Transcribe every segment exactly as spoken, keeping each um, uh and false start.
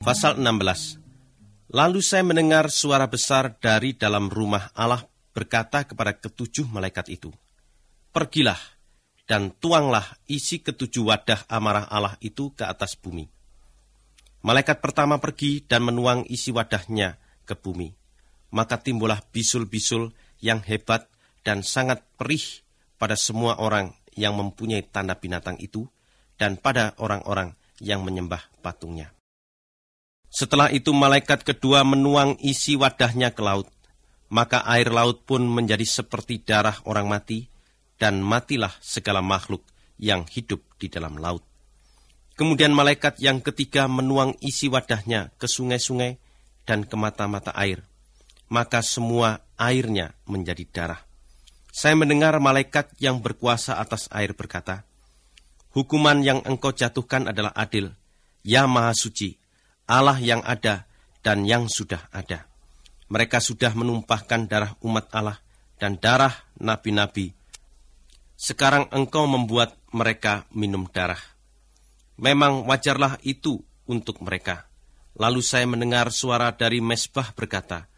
Pasal enam belas. Lalu saya mendengar suara besar dari dalam rumah Allah berkata kepada ketujuh malaikat itu, "Pergilah dan tuanglah isi ketujuh wadah amarah Allah itu ke atas bumi." Malaikat pertama pergi dan menuang isi wadahnya ke bumi. Maka timbullah bisul-bisul yang hebat dan sangat perih pada semua orang yang mempunyai tanda binatang itu dan pada orang-orang yang menyembah patungnya. Setelah itu malaikat kedua menuang isi wadahnya ke laut, maka air laut pun menjadi seperti darah orang mati, dan matilah segala makhluk yang hidup di dalam laut. Kemudian malaikat yang ketiga menuang isi wadahnya ke sungai-sungai dan ke mata-mata air, maka semua airnya menjadi darah. Saya mendengar malaikat yang berkuasa atas air berkata, "Hukuman yang engkau jatuhkan adalah adil, ya Maha Suci, Allah yang ada dan yang sudah ada. Mereka sudah menumpahkan darah umat Allah dan darah nabi-nabi. Sekarang engkau membuat mereka minum darah. Memang wajarlah itu untuk mereka." Lalu saya mendengar suara dari mezbah berkata,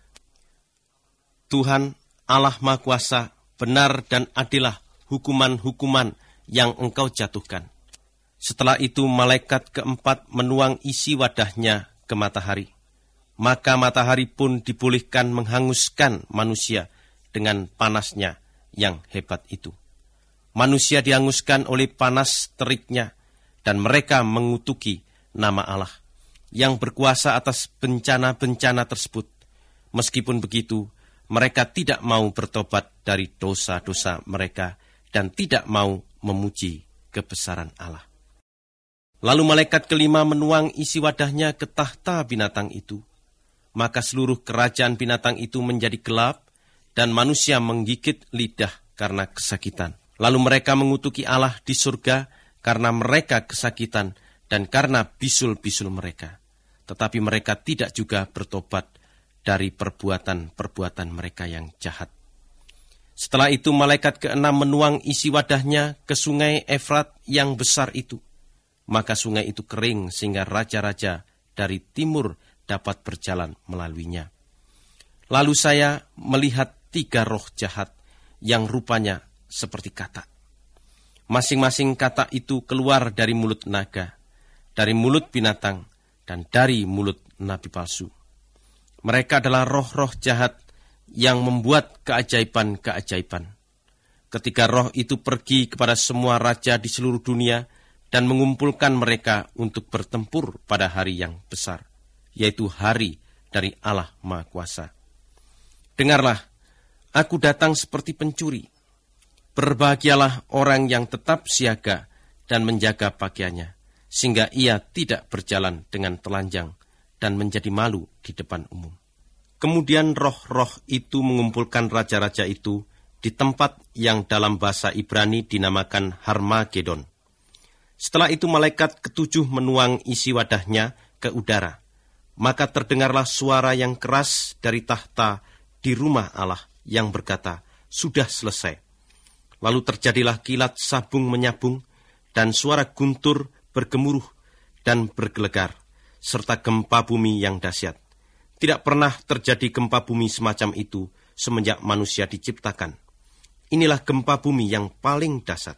"Tuhan Allah Maha Kuasa, benar dan adillah hukuman-hukuman yang engkau jatuhkan." Setelah itu malaikat keempat menuang isi wadahnya ke matahari. Maka matahari pun dibolehkan menghanguskan manusia dengan panasnya yang hebat itu. Manusia dihanguskan oleh panas teriknya, dan mereka mengutuki nama Allah yang berkuasa atas bencana-bencana tersebut. Meskipun begitu, mereka tidak mau bertobat dari dosa-dosa mereka dan tidak mau memuji kebesaran Allah. Lalu malaikat kelima menuang isi wadahnya ke tahta binatang itu. Maka seluruh kerajaan binatang itu menjadi gelap, dan manusia menggigit lidah karena kesakitan. Lalu mereka mengutuki Allah di surga karena mereka kesakitan dan karena bisul-bisul mereka. Tetapi mereka tidak juga bertobat dari perbuatan-perbuatan mereka yang jahat. Setelah itu malaikat keenam menuang isi wadahnya ke sungai Efrat yang besar itu. Maka sungai itu kering sehingga raja-raja dari timur dapat berjalan melaluinya. Lalu saya melihat tiga roh jahat yang rupanya seperti katak. Masing-masing katak itu keluar dari mulut naga, dari mulut binatang, dan dari mulut nabi palsu. Mereka adalah roh-roh jahat yang membuat keajaiban-keajaiban. Ketika roh itu pergi kepada semua raja di seluruh dunia, dan mengumpulkan mereka untuk bertempur pada hari yang besar, yaitu hari dari Allah Maha Kuasa. Dengarlah, aku datang seperti pencuri. Berbahagialah orang yang tetap siaga dan menjaga pakaiannya, sehingga ia tidak berjalan dengan telanjang dan menjadi malu di depan umum. Kemudian roh-roh itu mengumpulkan raja-raja itu di tempat yang dalam bahasa Ibrani dinamakan Harmagedon. Setelah itu malaikat ketujuh menuang isi wadahnya ke udara. Maka terdengarlah suara yang keras dari tahta di rumah Allah yang berkata, "Sudah selesai." Lalu terjadilah kilat sabung menyabung, dan suara guntur bergemuruh dan bergelegar, serta gempa bumi yang dahsyat. Tidak pernah terjadi gempa bumi semacam itu semenjak manusia diciptakan. Inilah gempa bumi yang paling dahsyat.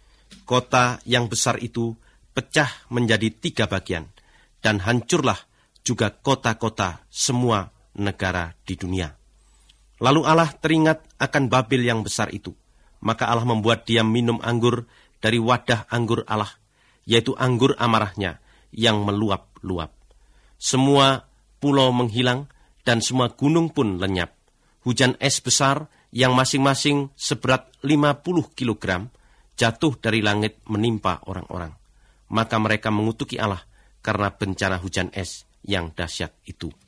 Kota yang besar itu pecah menjadi tiga bagian, dan hancurlah juga kota-kota semua negara di dunia. Lalu Allah teringat akan Babel yang besar itu. Maka Allah membuat dia minum anggur dari wadah anggur Allah, yaitu anggur amarahnya yang meluap-luap. Semua pulau menghilang, dan semua gunung pun lenyap. Hujan es besar yang masing-masing seberat lima puluh kilogram, jatuh dari langit menimpa orang-orang. Maka mereka mengutuki Allah karena bencana hujan es yang dahsyat itu.